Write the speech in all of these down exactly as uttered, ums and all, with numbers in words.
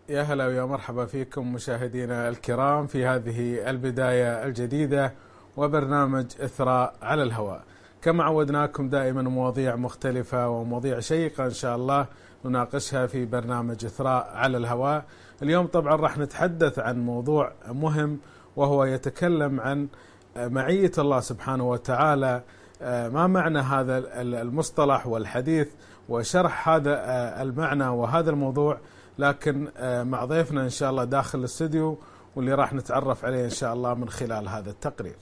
يا هلا ويا مرحبا فيكم مشاهدينا الكرام في هذه البداية الجديدة وبرنامج إثراء على الهواء. كما عودناكم دائما مواضيع مختلفة ومواضيع شيقة إن شاء الله نناقشها في برنامج إثراء على الهواء. اليوم طبعا راح نتحدث عن موضوع مهم، وهو يتكلم عن معية الله سبحانه وتعالى. ما معنى هذا المصطلح والحديث وشرح هذا المعنى وهذا الموضوع، لكن مع ضيفنا إن شاء الله داخل الاستوديو، واللي راح نتعرف عليه إن شاء الله من خلال هذا التقرير.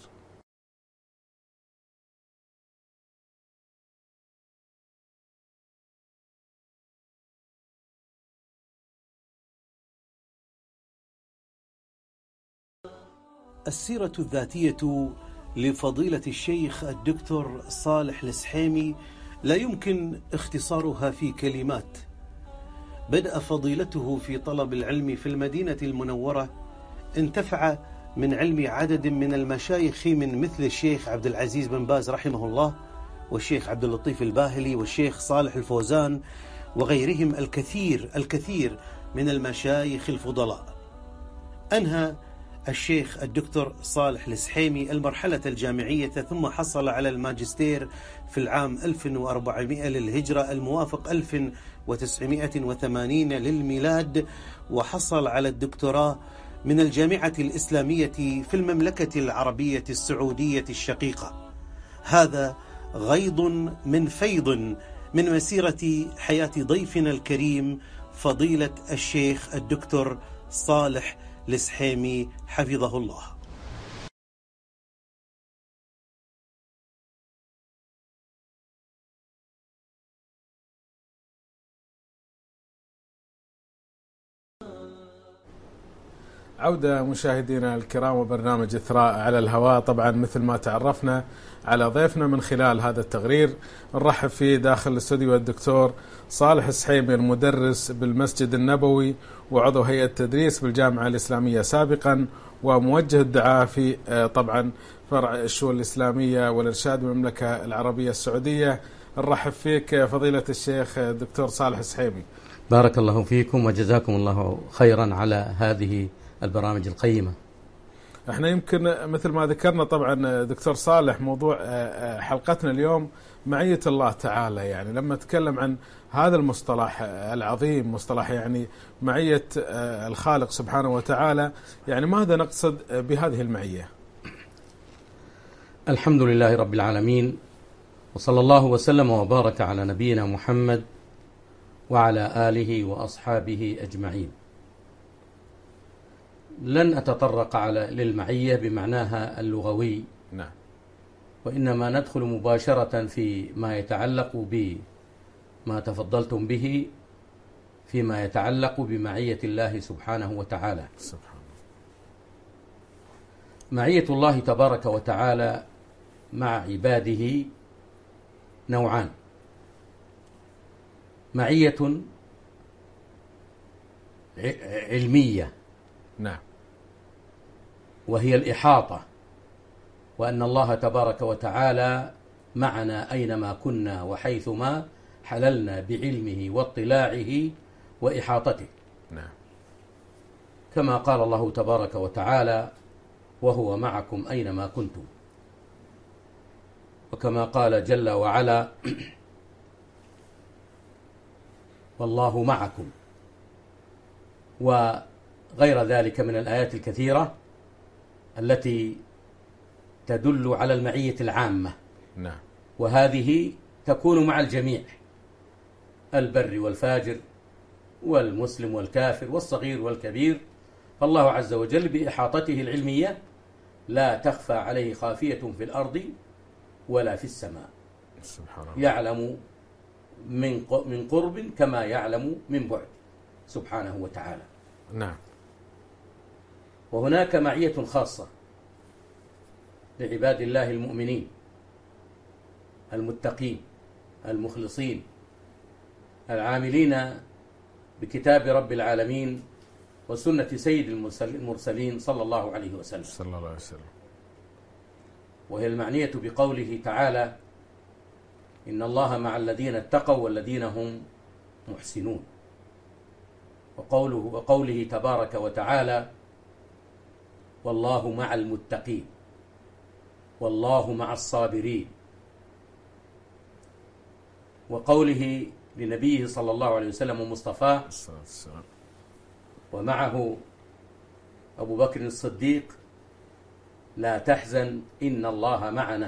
السيرة الذاتية لفضيلة الشيخ الدكتور صالح السحيمي لا يمكن اختصارها في كلمات. بدأ فضيلته في طلب العلم في المدينة المنورة، انتفع من علم عدد من المشايخ من مثل الشيخ عبد العزيز بن باز رحمه الله، والشيخ عبد اللطيف الباهلي، والشيخ صالح الفوزان، وغيرهم الكثير الكثير من المشايخ الفضلاء. أنهى الشيخ الدكتور صالح السحيمي المرحلة الجامعية، ثم حصل على الماجستير في العام ألف وأربعمائة للهجرة الموافق ألف وتسعمائة وثمانين للميلاد، وحصل على الدكتوراه من الجامعة الإسلامية في المملكة العربية السعودية الشقيقة. هذا غيض من فيض من مسيرة حياة ضيفنا الكريم فضيلة الشيخ الدكتور صالح السحيمي حفظه الله. عودة مشاهدينا الكرام وبرنامج إثراء على الهواء. طبعا مثل ما تعرفنا على ضيفنا من خلال هذا التقرير، نرحب فيه داخل الاستوديو الدكتور صالح السحيمي، المدرس بالمسجد النبوي وعضو هيئة تدريس بالجامعة الإسلامية سابقا، وموجه الدعاء في طبعا فرع الشؤون الإسلامية والإرشاد بالمملكة العربية السعودية. نرحب فيك فضيلة الشيخ الدكتور صالح السحيمي. بارك الله فيكم وجزاكم الله خيرا على هذه البرامج القيمة. احنا يمكن مثل ما ذكرنا طبعا دكتور صالح، موضوع حلقتنا اليوم معية الله تعالى. يعني لما نتكلم عن هذا المصطلح العظيم، مصطلح يعني معية الخالق سبحانه وتعالى، يعني ماذا نقصد بهذه المعية؟ الحمد لله رب العالمين، وصلى الله وسلم وبارك على نبينا محمد وعلى آله وأصحابه أجمعين. لن أتطرق على للمعية بمعناها اللغوي، نعم، وإنما ندخل مباشرة في ما يتعلق بما تفضلتم به، فيما يتعلق بمعية الله سبحانه وتعالى. سبحانه. معية الله تبارك وتعالى مع عباده نوعان: معية علمية، نعم، وهي الإحاطة، وأن الله تبارك وتعالى معنا أينما كنا وحيثما حللنا بعلمه واطلاعه وإحاطته، نعم، كما قال الله تبارك وتعالى: وهو معكم أينما كنتم، وكما قال جل وعلا: والله معكم، وغير ذلك من الآيات الكثيرة التي تدل على المعية العامة. نعم. وهذه تكون مع الجميع، البر والفاجر والمسلم والكافر والصغير والكبير. فالله عز وجل بإحاطته العلمية لا تخفى عليه خافية في الأرض ولا في السماء، سبحان الله. يعلم من من قرب كما يعلم من بعد سبحانه وتعالى. نعم. وهناك معية خاصة لعباد الله المؤمنين المتقين المخلصين العاملين بكتاب رب العالمين وسنة سيد المرسلين صلى الله عليه وسلم صلى الله عليه وسلم. وهي المعنية بقوله تعالى: إن الله مع الذين اتقوا والذين هم محسنون. وقوله, وقوله تبارك وتعالى: والله مع المتقين والله مع الصابرين، وقوله لنبيه صلى الله عليه وسلم ومصطفاه ومعه أبو بكر الصديق: لا تحزن إن الله معنا،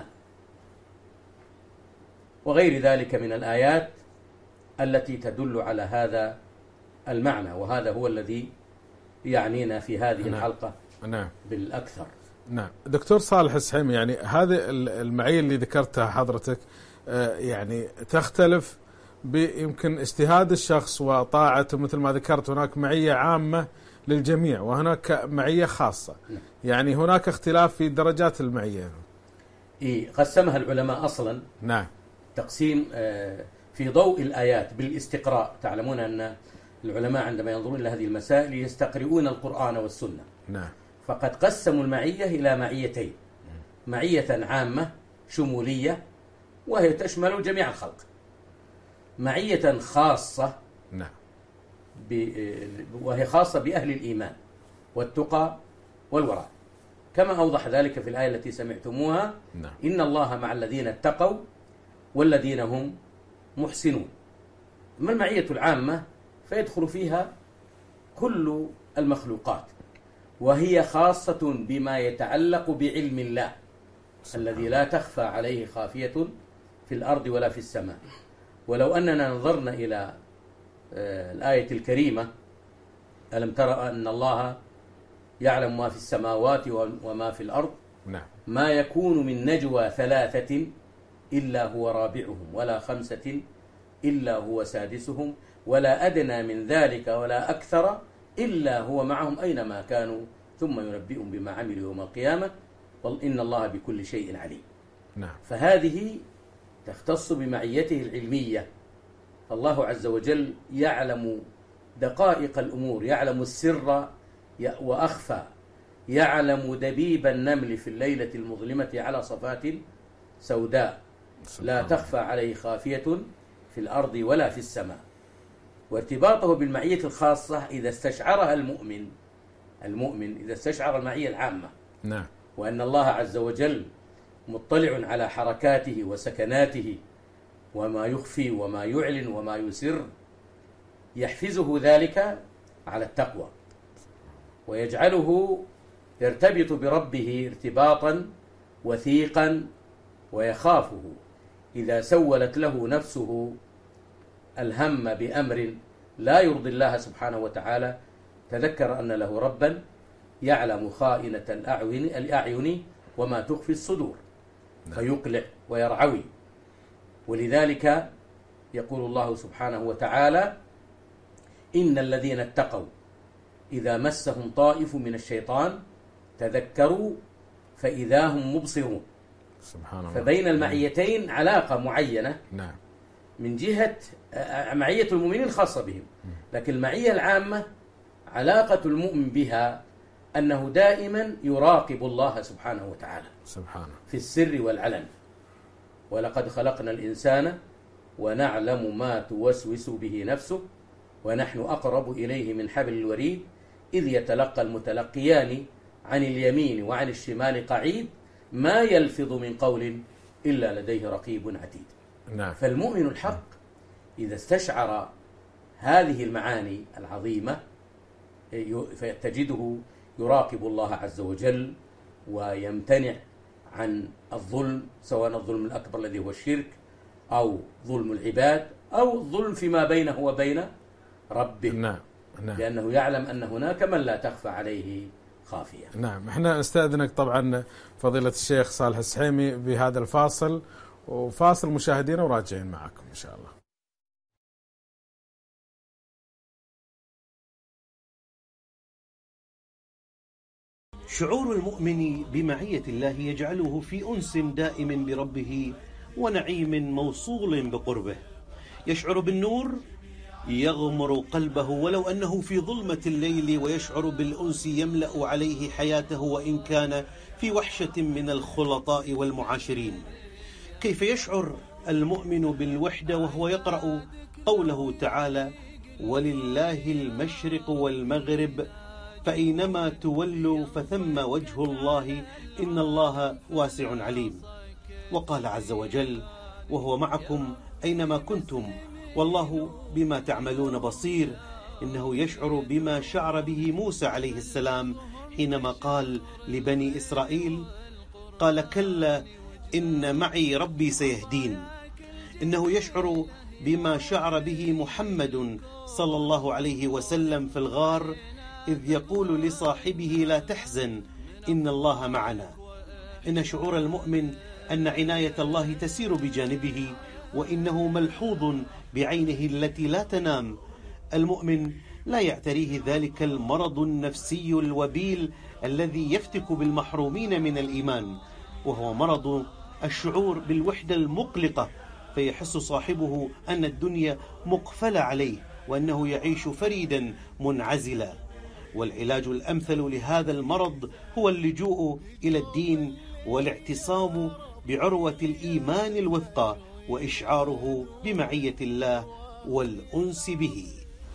وغير ذلك من الآيات التي تدل على هذا المعنى، وهذا هو الذي يعنينا في هذه نعم. الحلقة نعم. بالأكثر. نعم. دكتور صالح السحيمي، يعني هذه المعية اللي ذكرتها حضرتك يعني تختلف بيمكن اجتهاد الشخص وطاعته، مثل ما ذكرت هناك معية عامة للجميع وهناك معية خاصة. نعم. يعني هناك اختلاف في درجات المعية. إيه، قسمها العلماء أصلا نعم تقسيم في ضوء الآيات بالاستقراء. تعلمون أن العلماء عندما ينظرون إلى هذه المسائل يستقرؤون القرآن والسنة. نعم. فقد قسموا المعية إلى معيتين: معية عامة شمولية وهي تشمل جميع الخلق، معية خاصة نعم. وهي خاصة بأهل الإيمان والتقى والوراء، كما أوضح ذلك في الآية التي سمعتموها: نعم. إن الله مع الذين اتقوا والذين هم محسنون. أما المعية العامة فيدخل فيها كل المخلوقات، وهي خاصة بما يتعلق بعلم الله الذي لا تخفى عليه خافية في الأرض ولا في السماء. ولو أننا نظرنا إلى الآية الكريمة: ألم ترى أن الله يعلم ما في السماوات وما في الأرض ما يكون من نجوى ثلاثة إلا هو رابعهم ولا خمسة إلا هو سادسهم ولا أدنى من ذلك ولا أكثر إلا هو معهم أينما كانوا ثم ينبئهم بما عملوا يوم القيامة إن الله بكل شيء عليم. نعم. فهذه تختص بمعيته العلمية. الله عز وجل يعلم دقائق الأمور، يعلم السر وأخفى، يعلم دبيب النمل في الليلة المظلمة على صفات سوداء لا تخفى عليه خافية في الأرض ولا في السماء. وارتباطه بالمعية الخاصة إذا استشعرها المؤمن المؤمن إذا استشعر المعية العامة، نعم. وأن الله عز وجل مطلع على حركاته وسكناته وما يخفي وما يعلن وما يسر، يحفزه ذلك على التقوى ويجعله يرتبط بربه ارتباطا وثيقا، ويخافه إذا سولت له نفسه الهم بأمر لا يرضي الله سبحانه وتعالى تذكر أن له ربا يعلم خائنة الأعين وما تخفي الصدور فيقلع ويرعوي. ولذلك يقول الله سبحانه وتعالى: إن الذين اتقوا إذا مسهم طائف من الشيطان تذكروا فإذا هم مبصرون. سبحان الله. فبين المعيتين علاقة معينة، نعم. من جهة معية المؤمنين خاصة بهم، لكن المعية العامة علاقة المؤمن بها أنه دائما يراقب الله سبحانه وتعالى سبحانه في السر والعلن. ولقد خلقنا الإنسان ونعلم ما توسوس به نفسه ونحن أقرب إليه من حبل الوريد إذ يتلقى المتلقيان عن اليمين وعن الشمال قعيد ما يلفظ من قول إلا لديه رقيب عتيد. نعم. فالمؤمن الحق إذا استشعر هذه المعاني العظيمة فتجده يراقب الله عز وجل ويمتنع عن الظلم، سواء الظلم الأكبر الذي هو الشرك أو ظلم العباد أو الظلم فيما بينه وبين ربه. نعم. نعم. لأنه يعلم أن هناك من لا تخفى عليه خافية. نعم. احنا نستأذنك طبعا فضيلة الشيخ صالح السحيمي بهذا الفاصل، وفاصل مشاهدينا وراجعين معكم إن شاء الله. شعور المؤمن بمعية الله يجعله في أنس دائم بربه ونعيم موصول بقربه، يشعر بالنور يغمر قلبه ولو أنه في ظلمة الليل، ويشعر بالأنس يملأ عليه حياته وإن كان في وحشة من الخلطاء والمعاشرين. كيف يشعر المؤمن بالوحدة وهو يقرأ قوله تعالى: ولله المشرق والمغرب فأينما تولوا فثم وجه الله إن الله واسع عليم. وقال عز وجل: وهو معكم أينما كنتم والله بما تعملون بصير. إنه يشعر بما شعر به موسى عليه السلام حينما قال لبني إسرائيل: قال كلا إن معي ربي سيهدين. إنه يشعر بما شعر به محمد صلى الله عليه وسلم في الغار إذ يقول لصاحبه: لا تحزن إن الله معنا. إن شعور المؤمن أن عناية الله تسير بجانبه، وإنه ملحوظ بعينه التي لا تنام. المؤمن لا يعتريه ذلك المرض النفسي الوبيل الذي يفتك بالمحرومين من الإيمان، وهو مرض الشعور بالوحدة المقلقة، فيحس صاحبه أن الدنيا مقفلة عليه وأنه يعيش فريدا منعزلا. والعلاج الأمثل لهذا المرض هو اللجوء إلى الدين والاعتصام بعروة الإيمان الوثقى وإشعاره بمعية الله والأنس به.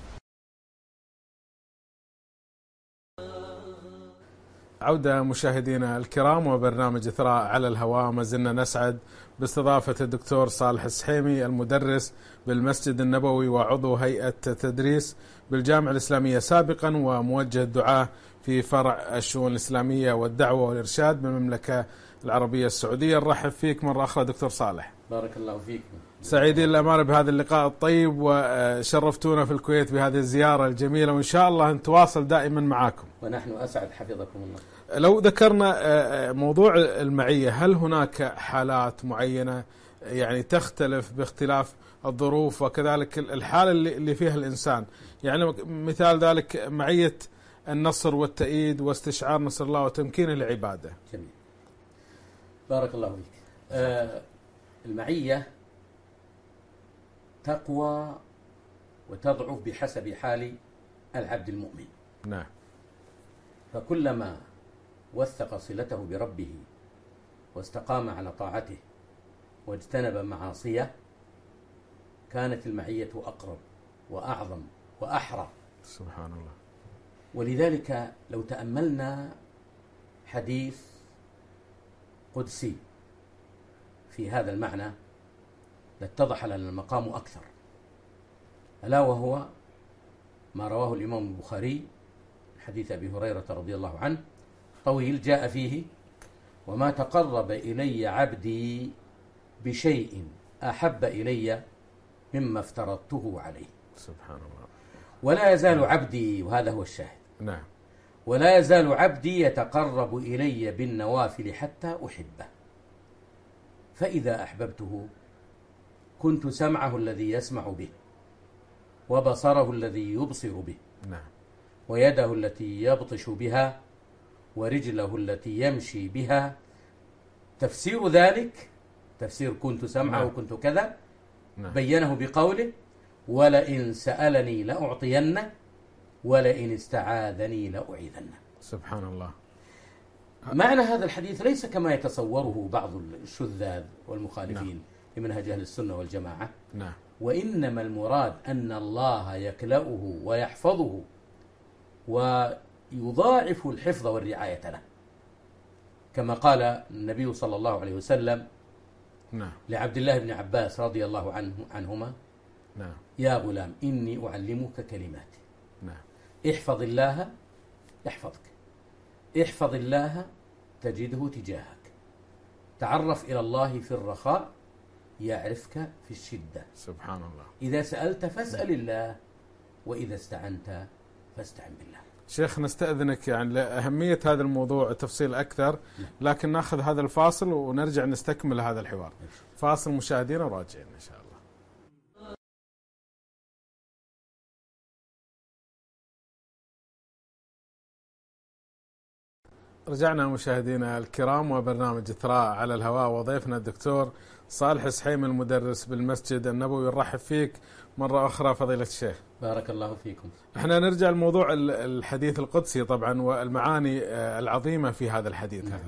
عودة مشاهدينا الكرام وبرنامج إثراء على الهواء. ما زلنا نسعد باستضافة الدكتور صالح السحيمي المدرس بالمسجد النبوي وعضو هيئة تدريس بالجامعة الإسلامية سابقا وموجه الدعاة في فرع الشؤون الإسلامية والدعوة والإرشاد بالمملكة العربية السعودية. نرحب فيك مرة أخرى دكتور صالح. بارك الله فيك. سعيدين الأمانة بهذا اللقاء الطيب وشرفتونا في الكويت بهذه الزيارة الجميلة، وإن شاء الله نتواصل دائما معكم. ونحن أسعد حفظكم الله. لو ذكرنا موضوع المعية، هل هناك حالات معينة يعني تختلف باختلاف الظروف وكذلك الحالة اللي فيها الإنسان؟ يعني مثال ذلك معية النصر والتأييد واستشعار نصر الله وتمكينه للعبادة. جميل، بارك الله فيك. آه المعية تقوى وتضعف بحسب حال العبد المؤمن. نعم. فكلما وثق صلته بربه واستقام على طاعته واجتنب معاصيه كانت المعية أقرب وأعظم وأحرى. سبحان الله. ولذلك لو تأملنا حديث قدسي في هذا المعنى لاتضح لنا المقام أكثر، ألا وهو ما رواه الإمام البخاري حديث أبي هريرة رضي الله عنه طويل، جاء فيه: وما تقرب إلي عبدي بشيء أحب إلي مما افترضته عليه. سبحان الله. ولا يزال عبدي، وهذا هو الشاهد، نعم، ولا يزال عبدي يتقرب إلي بالنوافل حتى أحبه، فإذا أحببته كنت سمعه الذي يسمع به، وبصره الذي يبصر به، نعم، ويده التي يبطش بها، ورجله التي يمشي بها. تفسير ذلك، تفسير كنت سمعه نعم. وكنت كذا، نعم. بينه بقوله: ولئن سألني لأعطينه ولئن استعاذني لأعيذنه. سبحان الله. معنى هذا الحديث ليس كما يتصوره بعض الشذاذ والمخالفين نعم. لمنهج أهل السنة والجماعة، نعم. وإنما المراد أن الله يكلأه ويحفظه ويضاعف الحفظ والرعاية له، كما قال النبي صلى الله عليه وسلم نعم. لعبد الله بن عباس رضي الله عنه عنهما: نعم. يا غلام إني أعلمك كلمات، نعم. احفظ الله يحفظك، احفظ الله تجده تجاهك، تعرف إلى الله في الرخاء يعرفك في الشدة. سبحان الله. إذا سألت فاسأل الله، وإذا استعنت فاستعن بالله. شيخ نستأذنك يعني لأهمية هذا الموضوع تفصيل أكثر، لكن نأخذ هذا الفاصل ونرجع نستكمل هذا الحوار. فاصل مشاهدينا وراجعين إن شاء الله. رجعنا مشاهدينا الكرام وبرنامج إثراء على الهواء، وضيفنا الدكتور صالح السحيمي المدرس بالمسجد النبوي. نرحب فيك مرة أخرى فضيلة الشيخ. بارك الله فيكم. احنا نرجع لموضوع الحديث القدسي طبعا والمعاني العظيمة في هذا الحديث. نعم.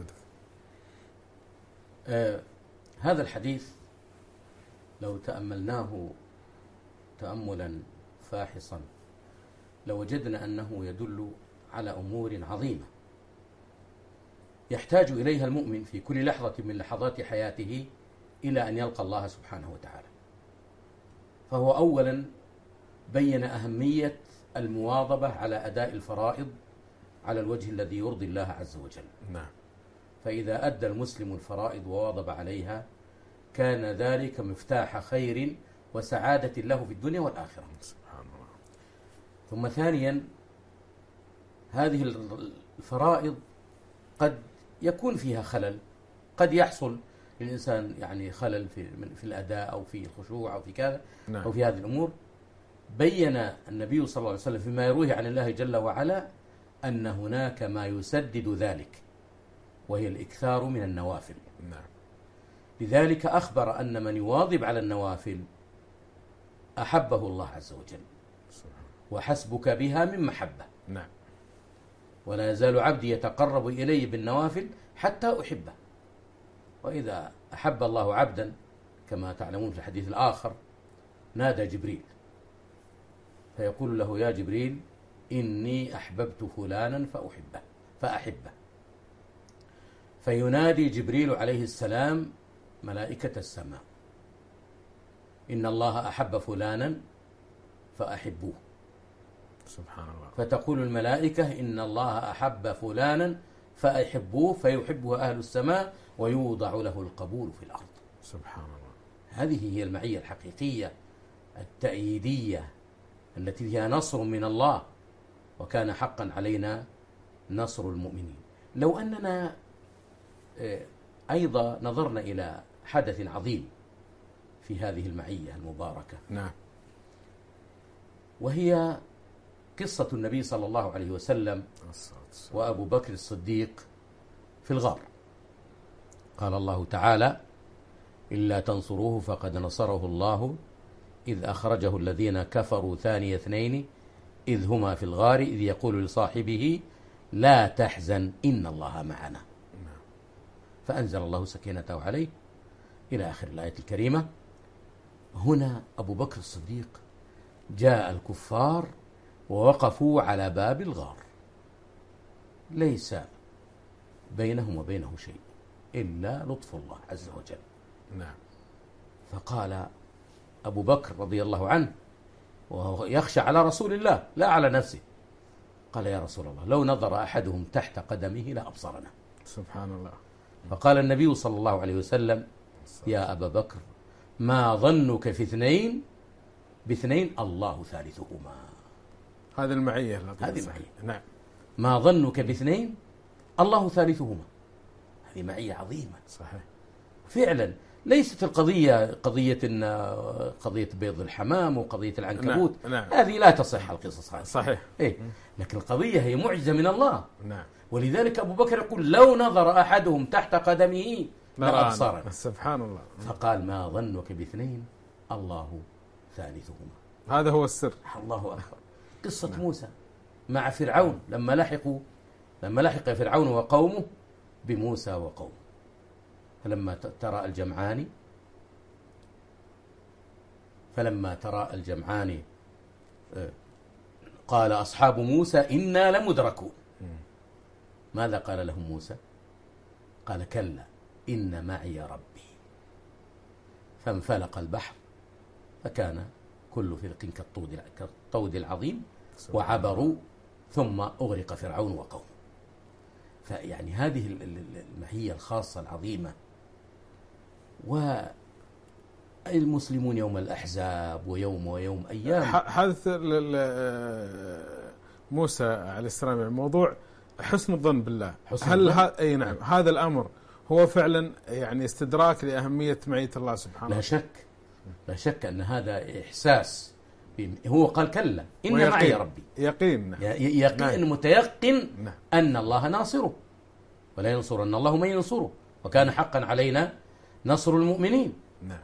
آه هذا الحديث لو تأملناه تأملا فاحصا لوجدنا أنه يدل على أمور عظيمة يحتاج إليها المؤمن في كل لحظة من لحظات حياته إلى أن يلقى الله سبحانه وتعالى. فهو أولا بين أهمية المواظبة على أداء الفرائض على الوجه الذي يرضي الله عز وجل. نعم. فإذا أدى المسلم الفرائض وواظب عليها كان ذلك مفتاح خير وسعادة له في الدنيا والآخرة. سبحان الله. ثم ثانيا هذه الفرائض قد يكون فيها خلل، قد يحصل للإنسان يعني خلل في في الأداء أو في الخشوع أو في كذا. نعم. أو في هذه الأمور. بين النبي صلى الله عليه وسلم فيما يرويه عن الله جل وعلا أن هناك ما يسدد ذلك وهي الإكثار من النوافل. نعم. لذلك أخبر أن من يواظب على النوافل أحبه الله عز وجل وحسبك بها من محبة. نعم. ولا يزال عبدي يتقرب إلي بالنوافل حتى أحبه. وإذا أحب الله عبدا كما تعلمون في الحديث الآخر نادى جبريل فيقول له يا جبريل إني أحببت فلانا فأحبه فأحبه فينادي جبريل عليه السلام ملائكة السماء إن الله أحب فلانا فأحبوه. سبحان الله. فتقول الملائكة إن الله أحب فلانا فأحبوه فيحبه أهل السماء ويوضع له القبول في الأرض. سبحان الله. هذه هي المعية الحقيقية التأييدية التي فيها نصر من الله وكان حقا علينا نصر المؤمنين. لو أننا أيضا نظرنا إلى حدث عظيم في هذه المعية المباركة. نعم. وهي قصة النبي صلى الله عليه وسلم وأبو بكر الصديق في الغار. قال الله تعالى إلا تنصروه فقد نصره الله إذ أخرجه الذين كفروا ثاني اثنين إذ هما في الغار إذ يقول لصاحبه لا تحزن إن الله معنا فأنزل الله سكينته عليه إلى آخر الآية الكريمة. هنا أبو بكر الصديق جاء الكفار ووقفوا على باب الغار ليس بينهم وبينه شيء إلا لطف الله عز وجل. نعم. فقال أبو بكر رضي الله عنه وهو يخشى على رسول الله لا على نفسه قال يا رسول الله لو نظر أحدهم تحت قدمه لأبصرنا. سبحان الله. فقال النبي صلى الله عليه وسلم يا أبا بكر ما ظنك في اثنين باثنين الله ثالثهما. هذه المعية. هذه المعية. نعم. ما ظنك باثنين الله ثالثهما. هذه معية عظيمة. صحيح. فعلا ليست القضية قضية إن قضية بيض الحمام وقضية العنكبوت. نعم. نعم. هذه لا تصح القصص هذه. صحيح. إيه؟ لكن القضية هي معجزة من الله. نعم. ولذلك أبو بكر يقول لو نظر أحدهم تحت قدمه لأبصرنا. سبحان الله. فقال ما ظنك باثنين الله ثالثهما. هذا هو السر. الله أكبر. قصة نعم. موسى مع فرعون لما لحقوا لما لحق فرعون وقومه بموسى وقومه فلما ترى الجمعان فلما ترى الجمعان قال أصحاب موسى إنا لمدركون. ماذا قال لهم موسى؟ قال كلا إن معي ربي فانفلق البحر فكان كل فرق كالطود العظيم وعبروا ثم أغرق فرعون وقومه. فيعني هذه المعية الخاصة العظيمة. والمسلمون يوم الأحزاب ويوم ويوم أيام حدث موسى عليه السلام يعني موضوع حسن الظن بالله. حسن هل الظن؟ ه... أي نعم. هذا الأمر هو فعلا يعني استدراك لأهمية معية الله سبحانه. لا شك لا شك أن هذا إحساس. هو قال كلا إن معي ربي. يقين. نعم. يقين نعم. متيقن نعم. أن الله ناصره ولا ينصرن الله من ينصره وكان حقا علينا نصر المؤمنين. نعم.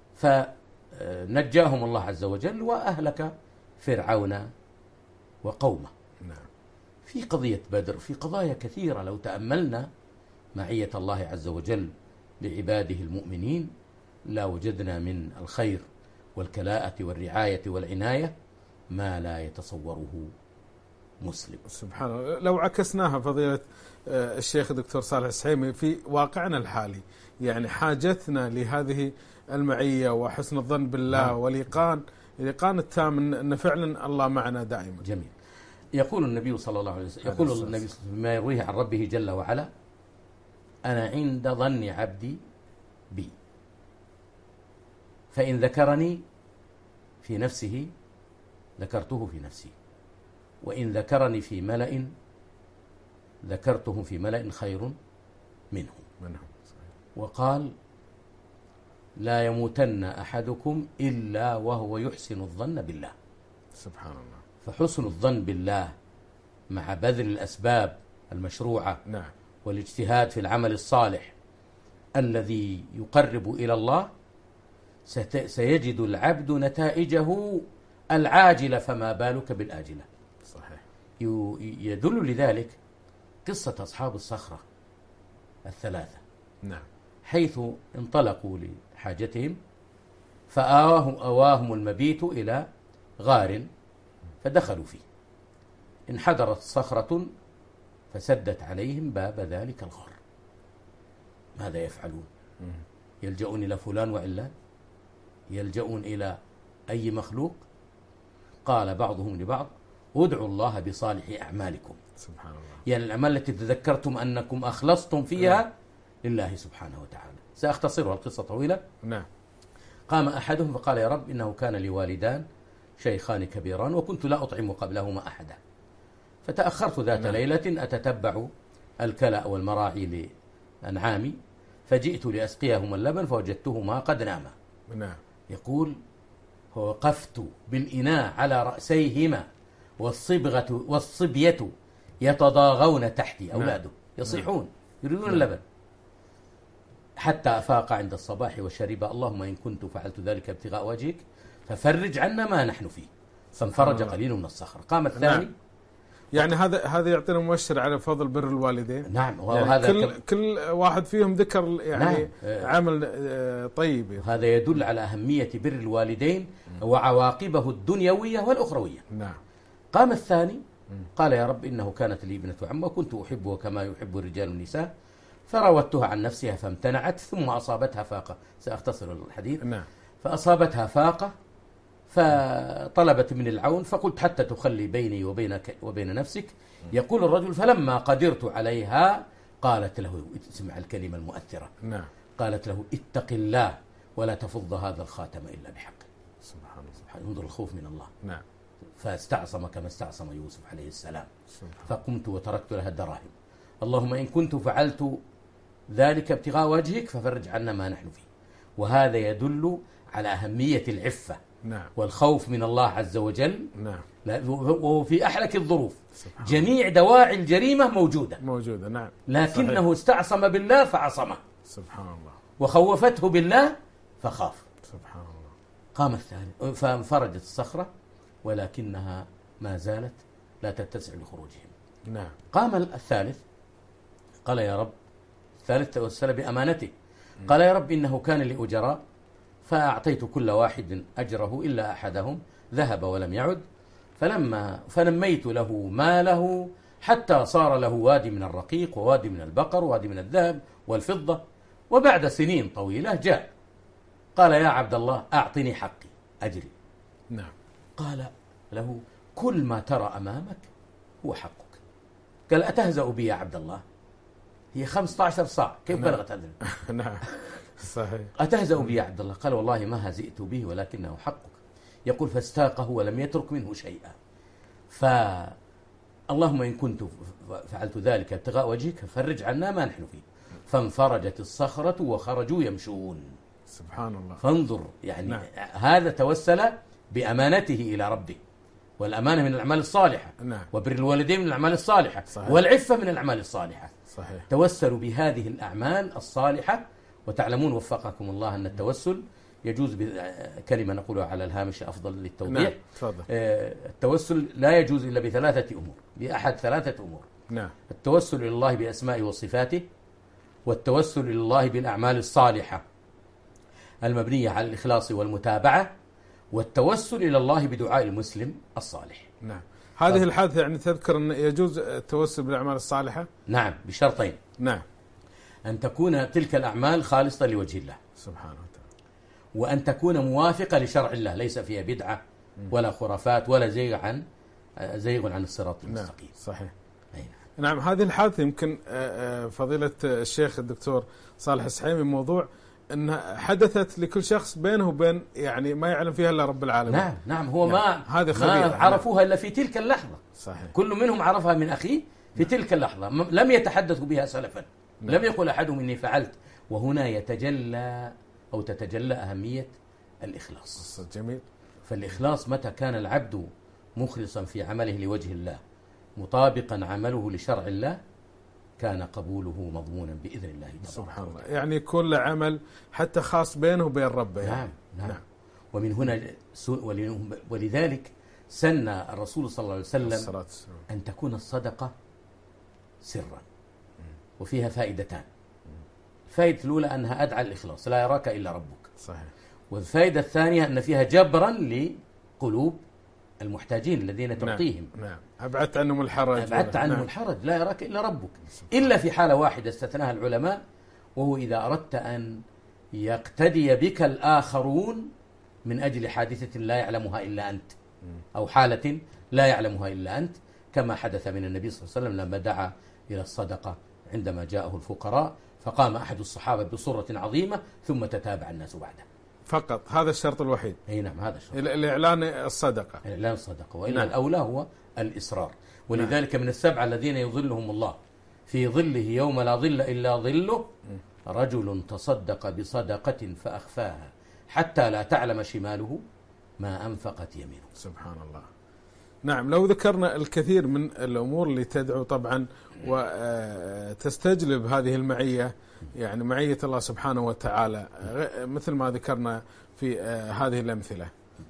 فنجاهم الله عز وجل وأهلك فرعون وقومه. نعم. في قضية بدر في قضايا كثيرة لو تأملنا معية الله عز وجل لعباده المؤمنين لا وجدنا من الخير والكلاءة والرعاية والعناية ما لا يتصوره مسلم. سبحان الله. لو عكسناها فضيلة الشيخ الدكتور صالح السحيمي في واقعنا الحالي، يعني حاجتنا لهذه المعية وحسن الظن بالله نعم. والإيقان الإيقان التام أن فعلا الله معنا دائما. جميل. يقول النبي صلى الله عليه وسلم يقول النبي بما يرويه عن ربه جل وعلا: أنا عند ظن عبدي بي، فإن ذكرني في نفسه ذكرته في نفسي، وإن ذكرني في ملأ ذكرته في ملأ خير منه. منه. وقال: لا يموتن أحدكم إلا وهو يحسن الظن بالله. سبحان الله. فحسن الظن بالله مع بذل الأسباب المشروعة نعم. والاجتهاد في العمل الصالح الذي يقرب إلى الله سيجد العبد نتائجه العاجلة، فما بالك بالآجلة. صحيح. يدل لذلك قصة أصحاب الصخرة الثلاثة. نعم. حيث انطلقوا لحاجتهم فآواهم أواهم المبيت إلى غار فدخلوا فيه، انحدرت صخرة فسدت عليهم باب ذلك الغار. ماذا يفعلون؟ يلجؤون إلى فلان وعلان؟ يلجؤون إلى أي مخلوق؟ قال بعضهم لبعض: ادعوا الله بصالح أعمالكم. سبحان الله. يعني الأعمال التي تذكرتم أنكم أخلصتم فيها نعم. لله سبحانه وتعالى. سأختصرها، القصة طويلة. نعم. قام أحدهم فقال: يا رب، إنه كان لي والدان شيخان كبيران وكنت لا أطعم قبلهما أحدا، فتأخرت ذات نعم. ليلة أتتبع الكلأ والمراعي لأنعامي، فجئت لأسقيهما اللبن فوجدتهما قد ناما. نعم. يقول: فوقفت بالإناء على رأسيهما والصبغة والصبية يتضاغون تحتي، أولاده يصيحون يريدون اللبن، حتى أفاق عند الصباح وشرب. اللهم إن كنت فعلت ذلك ابتغاء وجهك ففرج عنا ما نحن فيه. فانفرج قليل من الصخر. قام الثاني. نعم. يعني هذا هذا يعطينا مؤشر على فضل بر الوالدين. نعم. وهذا يعني كل كل واحد فيهم ذكر يعني نعم. عمل طيب. هذا يدل على أهمية بر الوالدين وعواقبه الدنيوية والأخروية. نعم. قام الثاني قال: يا رب، إنه كانت لي ابنة عم وكنت أحبها كما يحب الرجال النساء، فراودتها عن نفسها فامتنعت، ثم أصابتها فاقة. سأختصر الحديث. نعم. فأصابتها فاقة فطلبت من العون، فقلت: حتى تخلي بيني وبينك وبين نفسك. يقول الرجل: فلما قدرت عليها قالت له، اسمع الكلمة المؤثرة. نعم. قالت له: اتق الله ولا تفض هذا الخاتم إلا بحقه. سبحان الله. انظر الخوف من الله. نعم. فاستعصم كما استعصم يوسف عليه السلام. سبحان. فقمت وتركت لها الدراهم. اللهم إن كنت فعلت ذلك ابتغاء وجهك ففرج عنا ما نحن فيه. وهذا يدل على أهمية العفة. نعم. والخوف من الله عز وجل. نعم. وهو في أحلك الظروف. سبحان. جميع دواعي الجريمة موجودة موجودة. نعم. لكنه صحيح. استعصم بالله فعصمه. سبحان الله. وخوفته بالله فخاف. سبحان الله. قام الثاني فانفرجت الصخرة ولكنها ما زالت لا تتسع لخروجهم. نعم. قام الثالث قال: يا رب، الثالث توسل بأمانته. قال: يا رب، إنه كان لي أجراء فأعطيت كل واحد أجره إلا أحدهم ذهب ولم يعد، فلما فنميت له ماله حتى صار له وادي من الرقيق ووادي من البقر ووادي من الذهب والفضة. وبعد سنين طويلة جاء قال: يا عبد الله، أعطني حقي أجري. نعم. قال له: كل ما ترى أمامك هو حقك. قال: أتهزأ بي يا عبد الله؟ هي خمسة عشر صاع، كيف بلغت هذا؟ نعم. صحيح. أتهزأ بي يا عبد الله؟ قال: والله ما هزئت به ولكنه حقك. يقول: فاستاقه ولم يترك منه شيئا. فاللهم إن كنت فعلت ذلك ابتغاء وجهك ففرج عنا ما نحن فيه. فانفرجت الصخرة وخرجوا يمشون. سبحان الله. فانظر يعني نعم. هذا توسل بأمانته إلى ربه، والأمانة من الأعمال الصالحة. نعم. وبر الوالدين من الأعمال الصالحة. صحيح. والعفة من الأعمال الصالحة. صحيح. توسلوا بهذه الأعمال الصالحة. وتعلمون وفقكم الله أن التوسل يجوز بكلمة نقولها على الهامش أفضل للتوضيح. نعم. تفضل. التوسل لا يجوز إلا بثلاثة أمور، بأحد ثلاثة أمور. نعم. التوسل إلى الله بأسمائه وصفاته، والتوسل إلى الله بالأعمال الصالحة المبنية على الإخلاص والمتابعة، والتوسل إلى الله بدعاء المسلم الصالح. نعم. هذه الحادثة يعني تذكر أن يجوز التوسل بالأعمال الصالحة؟ نعم، بشرطين. نعم. أن تكون تلك الأعمال خالصة لوجه الله سبحانه وتعالى، وأن تكون موافقة لشرع الله، ليس فيها بدعة ولا خرافات ولا زيغ عن زيغ عن الصراط المستقيم. نعم صحيح. نعم. نعم. هذه الحادثة يمكن فضيلة الشيخ الدكتور صالح السحيمي موضوع أنها حدثت لكل شخص بينه وبين يعني ما يعلم فيها إلا رب العالمين. نعم نعم. هو نعم. ما هذا ما عرفوها إلا في تلك اللحظة. صحيح. كل منهم عرفها من أخيه في نعم. تلك اللحظة لم يتحدثوا بها سلفا. نعم. لم يقل أحدهم إني فعلت. وهنا يتجلى أو تتجلى أهمية الإخلاص. جميل. فالإخلاص متى كان العبد مخلصا في عمله لوجه الله مطابقا عمله لشرع الله كان قبوله مضمونا بإذن الله تبارك سبحان الله. يعني كل عمل حتى خاص بينه وبين ربه. نعم يعني. نعم. نعم. ومن هنا ولذلك سن الرسول صلى الله عليه وسلم أن تكون الصدقة سرا، وفيها فائدتان. الفائدة الأولى أنها أدعى الإخلاص، لا يراك إلا ربك. صحيح. والفائدة الثانية أن فيها جبرا لقلوب المحتاجين الذين تعطيهم. نعم. نعم. أبعدت عنهم الحرج. أبعدت عنهم نعم. الحرج، لا يراك إلا ربك. إلا في حالة واحدة استثناها العلماء، وهو إذا أردت أن يقتدي بك الآخرون من أجل حادثة لا يعلمها إلا أنت، أو حالة لا يعلمها إلا أنت، كما حدث من النبي صلى الله عليه وسلم لما دعا إلى الصدقة عندما جاءه الفقراء، فقام أحد الصحابة بصورة عظيمة ثم تتابع الناس بعده. فقط هذا الشرط الوحيد. أي نعم، هذا الشرط. الإعلان الصدقة. الإعلان الصدقة، وإلا نعم. الأولى هو الإصرار. ولذلك نعم. من السبعة الذين يظلهم الله في ظله يوم لا ظل إلا ظله رجل تصدق بصدقة فأخفاها حتى لا تعلم شماله ما أنفقت يمينه. سبحان الله. نعم. لو ذكرنا الكثير من الأمور اللي تدعو طبعا وتستجلب هذه المعية، يعني معية الله سبحانه وتعالى، مثل ما ذكرنا في هذه الأمثلة.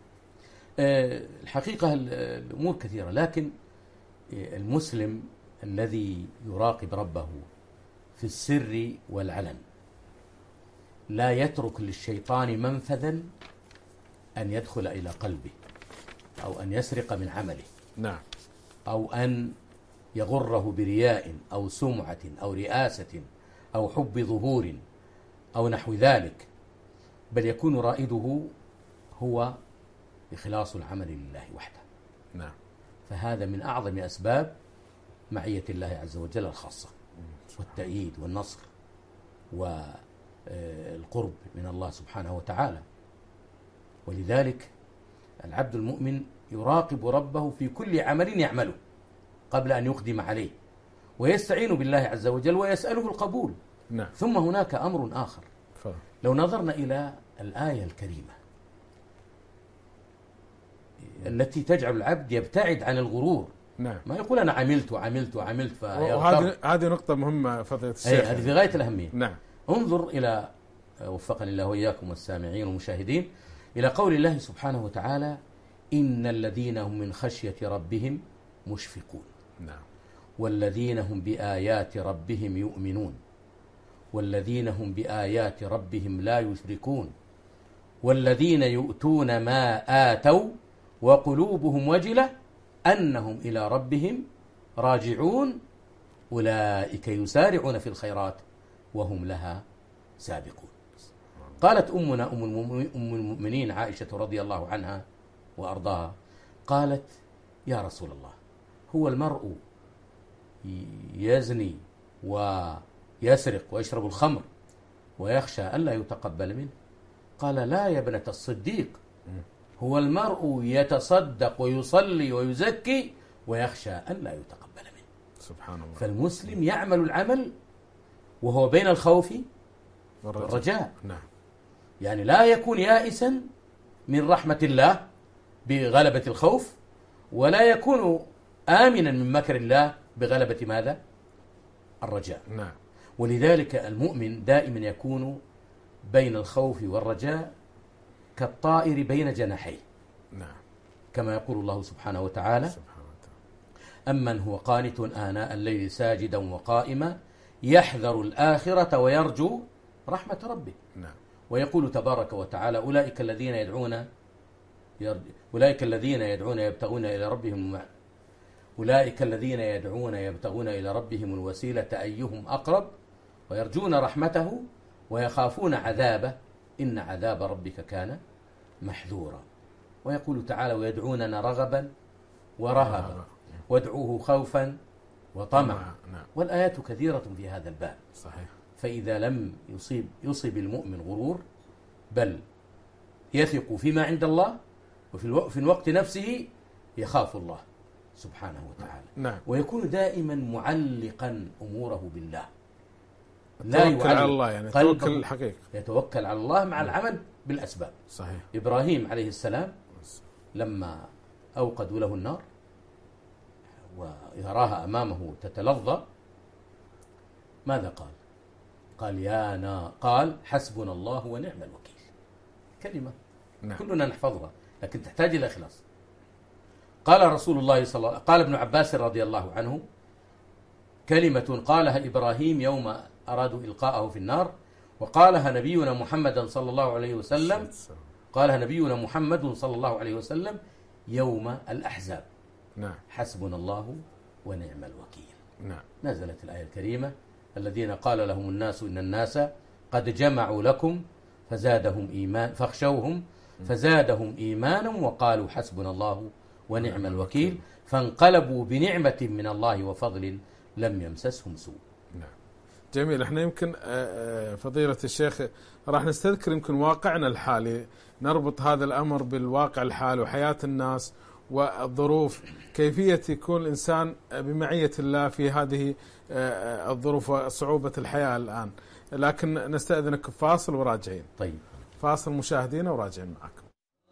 الحقيقة الأمور كثيرة، لكن المسلم الذي يراقب ربه في السر والعلن لا يترك للشيطان منفذا أن يدخل إلى قلبه أو أن يسرق من عمله. نعم. أو أن يغره برياء أو سمعة أو رئاسة أو حب ظهور أو نحو ذلك، بل يكون رائده هو إخلاص العمل لله وحده. نعم. فهذا من أعظم أسباب معية الله عز وجل الخاصة، والتأييد والنصر والقرب من الله سبحانه وتعالى. ولذلك العبد المؤمن يراقب ربه في كل عمل يعمله قبل أن يقدم عليه، ويستعين بالله عز وجل ويسأله القبول. نعم. ثم هناك أمر آخر. ف... لو نظرنا إلى الآية الكريمة التي تجعل العبد يبتعد عن الغرور. نعم. ما يقول أنا عملت وعملت وعملت. وهذه هذه نقطة مهمة فضيلة الشيخ. هذه في غاية الأهمية. نعم. انظر إلى، وفقني الله وإياكم والسامعين والمشاهدين، إلى قول الله سبحانه وتعالى: إن الذين هم من خشية ربهم مشفقون. نعم. والذين هم بآيات ربهم يؤمنون، والذين هم بآيات ربهم لا يشركون، والذين يؤتون ما آتوا وقلوبهم وجلة أنهم إلى ربهم راجعون أولئك يسارعون في الخيرات وهم لها سابقون. قالت أمنا أم المؤمنين عائشة رضي الله عنها وأرضاها، قالت: يا رسول الله، هو المرء يزني ويسرق ويشرب الخمر ويخشى ألا يتقبل منه؟ قال: لا يا ابنة الصديق، هو المرء يتصدق ويصلي ويزكي ويخشى ألا يتقبل منه. سبحان الله. فالمسلم يعمل العمل وهو بين الخوف والرجاء. نعم. يعني لا يكون يائسا من رحمة الله بغلبة الخوف، ولا يكون آمنا من مكر الله بغلبة ماذا؟ الرجاء. نعم. ولذلك المؤمن دائما يكون بين الخوف والرجاء كالطائر بين جناحيه. نعم. كما يقول الله سبحانه وتعالى: أمن هو قانت آناء الليل ساجدا وقائما يحذر الآخرة ويرجو رحمة ربه. نعم. ويقول تبارك وتعالى: أولئك الذين يدعون أولئك الذين يدعون يبتغون إلى ربهم أولئك الذين يدعون يبتغون إلى ربهم الوسيلة أيهم أقرب ويرجون رحمته ويخافون عذابه إن عذاب ربك كان محذورا. ويقول تعالى ويدعوننا رغبا ورهبا وادعوه خوفا وطمعا. والآيات كثيرة في هذا الباب. صحيح. فإذا لم يصيب يصيب المؤمن غرور بل يثق فيما عند الله وفي الوقت نفسه يخاف الله سبحانه وتعالى. نعم. ويكون دائما معلقا أموره بالله، لا يتوكل على الله، يعني توكل الحقيقة، يتوكل على الله مع العمل بالأسباب. صحيح. إبراهيم عليه السلام لما أوقدوا له النار ويراها أمامه تتلظى ماذا قال؟ قال يا نار، قال حسبنا الله ونعم الوكيل. كلمة نعم. كلنا نحفظها لكن تحتاج إلى إخلاص. قال رسول الله صلى الله عليه وسلم، قال ابن عباس رضي الله عنه كلمة قالها إبراهيم يوم أرادوا إلقاءه في النار، وقالها نبينا محمد صلى الله عليه وسلم قالها نبينا محمد صلى الله عليه وسلم يوم الأحزاب. نعم. حسبنا الله ونعم الوكيل. نعم. نزلت الآية الكريمة الذين قال لهم الناس إن الناس قد جمعوا لكم فزادهم إيمان فاخشوهم فزادهم إيمانا وقالوا حسبنا الله ونعم الوكيل فانقلبوا بنعمة من الله وفضل لم يمسسهم سوء. نعم. جميل. احنا يمكن فضيلة الشيخ راح نستذكر يمكن واقعنا الحالي، نربط هذا الأمر بالواقع الحالي وحياة الناس والظروف، كيفية يكون الإنسان بمعية الله في هذه الظروف وصعوبة الحياة الآن. لكن نستأذنك فاصل وراجعين. طيب. فاصل مشاهدينا وراجعين معكم.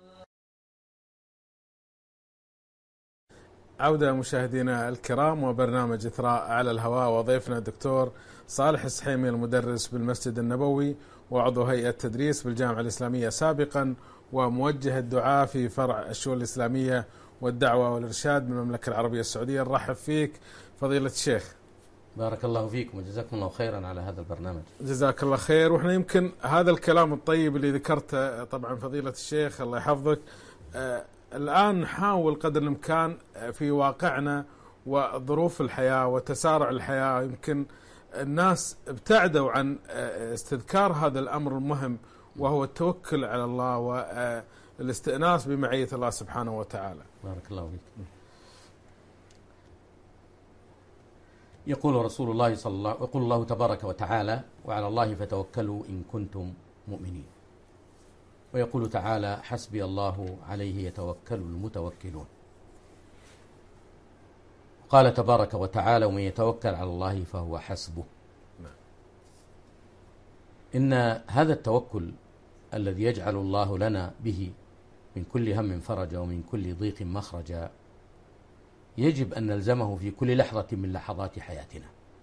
عودة مشاهدينا الكرام وبرنامج إثراء على الهواء، وضيفنا الدكتور صالح السحيمي المدرس بالمسجد النبوي وعضو هيئة تدريس بالجامعة الإسلامية سابقا وموجه الدعاء في فرع الشؤون الإسلامية والدعوة والإرشاد من المملكة العربية السعودية. نرحب فيك فضيلة الشيخ. بارك الله فيكم وجزاكم الله خيرا على هذا البرنامج. جزاك الله خير. وإحنا يمكن هذا الكلام الطيب اللي ذكرته طبعا فضيلة الشيخ الله يحفظك، آه الآن نحاول قدر الإمكان في واقعنا وظروف الحياة وتسارع الحياة، يمكن الناس ابتعدوا عن استذكار هذا الأمر المهم وهو التوكل على الله والاستئناس بمعية الله سبحانه وتعالى. بارك الله فيك. يقول رسول الله صلى الله يقول الله تبارك وتعالى وعلى الله فتوكلوا إن كنتم مؤمنين. ويقول تعالى حسبي الله عليه يتوكل المتوكلون. قال تبارك وتعالى ومن يتوكل على الله فهو حسبه. إن هذا التوكل الذي يجعل الله لنا به من كل هم فرجا ومن كل ضيق مخرجا يجب أن نلزمه في كل لحظة من لحظات حياتنا.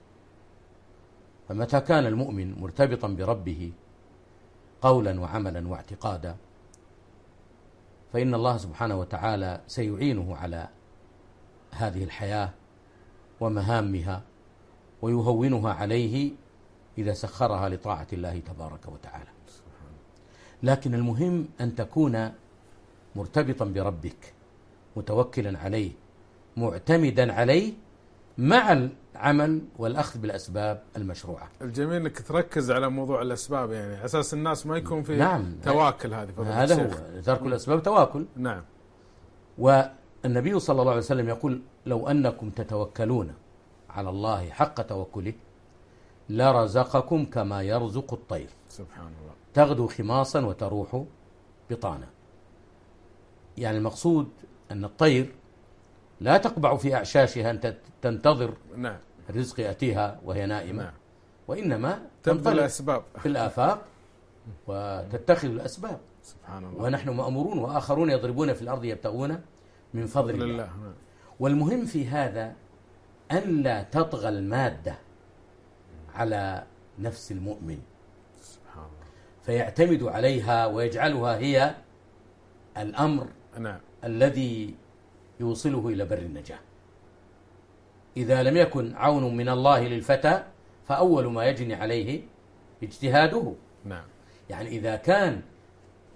فمتى كان المؤمن مرتبطا بربه قولا وعملا واعتقادا فإن الله سبحانه وتعالى سيعينه على هذه الحياة ومهامها ويهونها عليه إذا سخرها لطاعة الله تبارك وتعالى. لكن المهم أن تكون مرتبطا بربك متوكلا عليه معتمدا عليه مع العمل والأخذ بالأسباب المشروعة. الجميل أنك تركز على موضوع الأسباب، يعني أساس الناس ما يكون في نعم. تواكل. هذه هذا هو ترك الأسباب تواكل. نعم. والنبي صلى الله عليه وسلم يقول لو أنكم تتوكلون على الله حق توكله لرزقكم كما يرزق الطير سبحان الله تغدو خماصا وتروح بطانا. يعني المقصود أن الطير لا تقبع في أعشاشها أن تنتظر نعم. الرزق يأتيها وهي نائمة. نعم. وإنما تبذل الأسباب في الآفاق وتتخذ الأسباب. سبحان الله. ونحن مأمورون وآخرون يضربون في الأرض يبتغون من فضل الله. الله. والمهم في هذا أن لا تطغى المادة على نفس المؤمن سبحان الله. فيعتمد عليها ويجعلها هي الأمر نعم. الذي يوصله إلى بر النجاة. إذا لم يكن عون من الله للفتى فأول ما يجني عليه اجتهاده. نعم. يعني إذا كان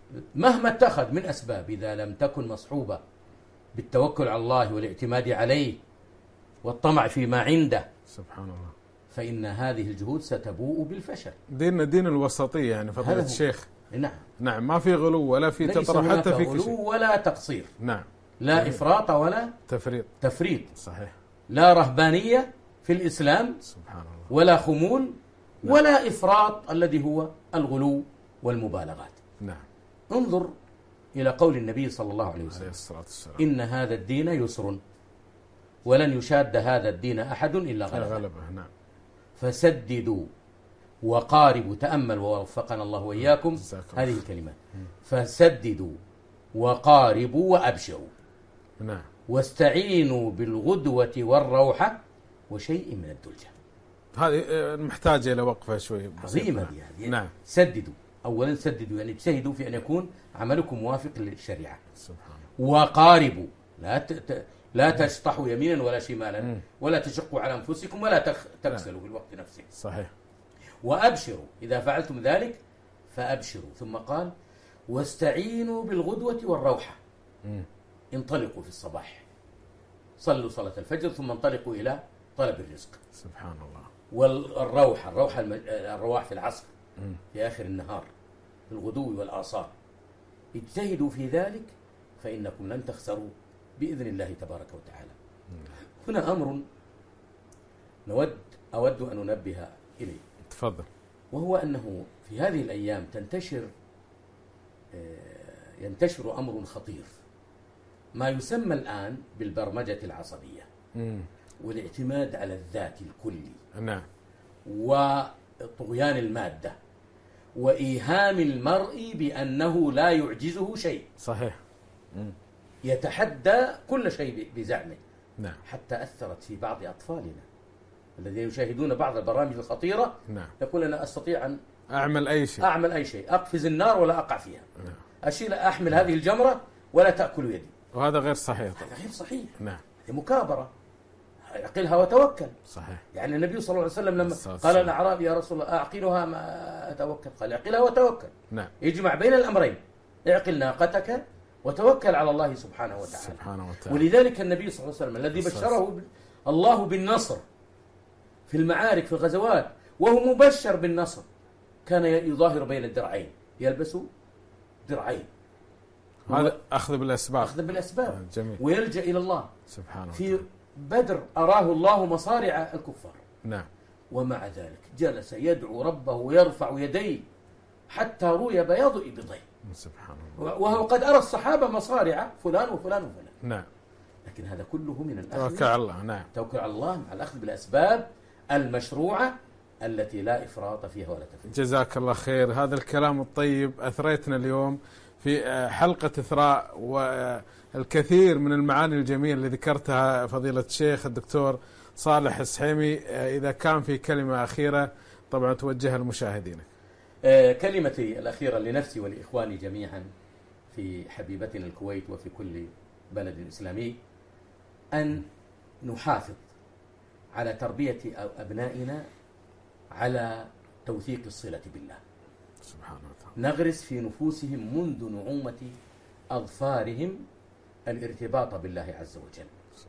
مهما اتخذ من أسباب إذا لم تكن مصحوبة بالتوكل على الله والاعتماد عليه والطمع فيما عنده سبحان الله، فإن هذه الجهود ستبوء بالفشل. ديننا دين الوسطية يعني فضيلة الشيخ. نعم نعم، ما في غلو ولا في تطرف حتى في غلو شيء ولا تقصير. نعم، لا إفراط ولا تفريط. تفريط. صحيح. لا رهبانية في الإسلام سبحان الله، ولا خمول. نعم. ولا إفراط الذي هو الغلو والمبالغات. نعم. انظر إلى قول النبي صلى الله عليه وسلم: عليه الصلاة والسلام: إن هذا الدين يسر ولن يشاد هذا الدين أحد إلا غلبه. غلبه. نعم. فسددوا وقاربوا. تأمل ووفقنا الله وإياكم هذه الكلمات. فسددوا وقاربوا وأبشروا. نعم. واستعينوا بالغدوة والروحة وشيء من الدلجة. هذه محتاجة إلى وقفة شوي عظيمة دي يعني. نعم. سددوا، أولا سددوا يعني اجتهدوا في أن يكون عملكم موافق للشريعة. سبحان الله. وقاربوا، لا ت... لا تشطحوا يمينا ولا شمالا، م. ولا تشقوا على أنفسكم ولا تخ... تكسلوا في الوقت نفسه. صحيح. وأبشروا، إذا فعلتم ذلك فأبشروا. ثم قال: واستعينوا بالغدوة والروحة. م. انطلقوا في الصباح، صلوا صلاة الفجر ثم انطلقوا إلى طلب الرزق. سبحان الله. والروحة، الروحة الم... الرواح في العصر، م. في آخر النهار، في الغدو والآصال. اجتهدوا في ذلك فإنكم لن تخسروا بإذن الله تبارك وتعالى. م. هنا أمر نود أود أن أنبه إليه. تفضل. وهو أنه في هذه الأيام تنتشر ينتشر أمر خطير، ما يسمى الآن بالبرمجة العصبية. م. والاعتماد على الذات الكلي. نعم. وطغيان المادة وإيهام المرء بأنه لا يعجزه شيء. صحيح. م. يتحدى كل شيء بزعمه. نعم. حتى أثرت في بعض أطفالنا الذين يشاهدون بعض البرامج الخطيرة. نعم. يقول: أنا أستطيع أن أعمل أي شيء أعمل أي شيء، أقفز النار ولا أقع فيها. نعم. أشيل أحمل هذه الجمرة ولا تأكل يدي. وهذا غير صحيح. هذا غير صحيح. نعم. هي مكابرة. اعقلها وتوكل. صحيح. يعني النبي صلى الله عليه وسلم لما قال الأعرابي: يا رسول الله أعقلها ما أتوكل، قال: اعقلها وتوكل. نعم. يجمع بين الأمرين، اعقل ناقتك وتوكل على الله سبحانه وتعالى. سبحانه وتعالى. ولذلك النبي صلى الله عليه وسلم الذي بشره الله بالنصر في المعارك في الغزوات، وهو مبشر بالنصر، كان يظاهر بين الدرعين، يلبس درعين. هذا أخذ بالأسباب. أخذ بالأسباب. جميل. ويلجأ إلى الله. سبحانه في وتعالى. بدر أراه الله مصارع الكفار. نعم. ومع ذلك جلس يدعو ربه ويرفع يديه حتى روي بياض إبطيه. سبحان الله. وهو قد أرى الصحابة مصارع فلان وفلان وفلان. نعم. لكن هذا كله من الأخذ. توكل على الله. نعم. توكل على الله مع الأخذ بالأسباب المشروعة التي لا إفراط فيها ولا تفريط. جزاك الله خير. هذا الكلام الطيب أثريتنا اليوم في حلقة إثراء، والكثير من المعاني الجميلة اللي ذكرتها فضيلة الشيخ الدكتور صالح السحيمي. إذا كان في كلمة أخيرة طبعا توجهها لمشاهدينك. كلمتي الأخيرة لنفسي ولإخواني جميعا في حبيبتنا الكويت وفي كل بلد إسلامي، أن نحافظ على تربية أبنائنا على توثيق الصلة بالله سبحانه وتعالى. نغرس في نفوسهم منذ نعومة أظفارهم الارتباط بالله عز وجل.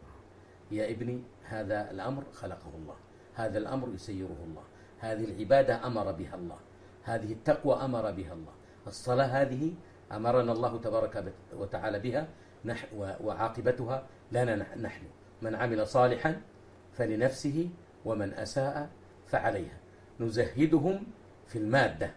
يا ابني، هذا الأمر خلقه الله، هذا الأمر يسيره الله، هذه العبادة أمر بها الله، هذه التقوى أمر بها الله، الصلاة هذه أمرنا الله تبارك وتعالى بها، وعاقبتها لنا نحن، من عمل صالحا فلنفسه ومن أساء فعليها. نزهدهم في المادة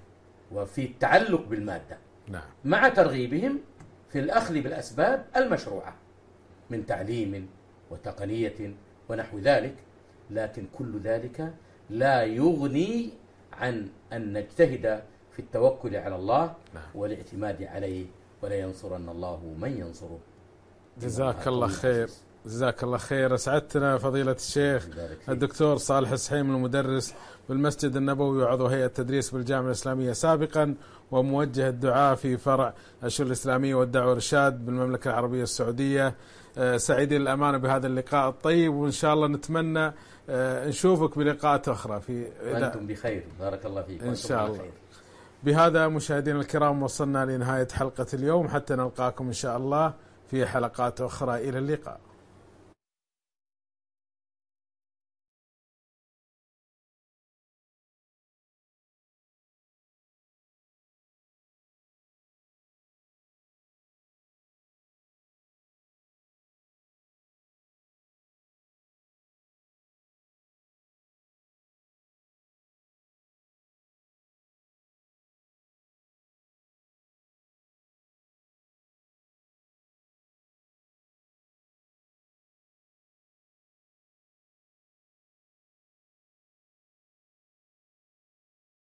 وفي التعلق بالمادة، نعم، مع ترغيبهم في الأخذ بالأسباب المشروعة من تعليم وتقنية ونحو ذلك، لكن كل ذلك لا يغني عن أن نجتهد في التوكل على الله، نعم، والاعتماد عليه، ولا ينصرن الله من ينصره. جزاك الله خير. جزاك الله خير. أسعدتنا فضيلة الشيخ الدكتور صالح السحيمي، المدرس بالمسجد النبوي وعضو هيئة التدريس بالجامعة الإسلامية سابقا، وموجه الدعاء في فرع الشؤون الإسلامية والدعوة والإرشاد بالمملكة العربية السعودية. سعيدين الأمانة بهذا اللقاء الطيب، وإن شاء الله نتمنى نشوفك بلقاءات أخرى في وأنتم بخير. بارك الله فيكم إن شاء الله. بهذا مشاهدينا الكرام وصلنا لنهاية حلقة اليوم، حتى نلقاكم إن شاء الله في حلقات أخرى، إلى اللقاء.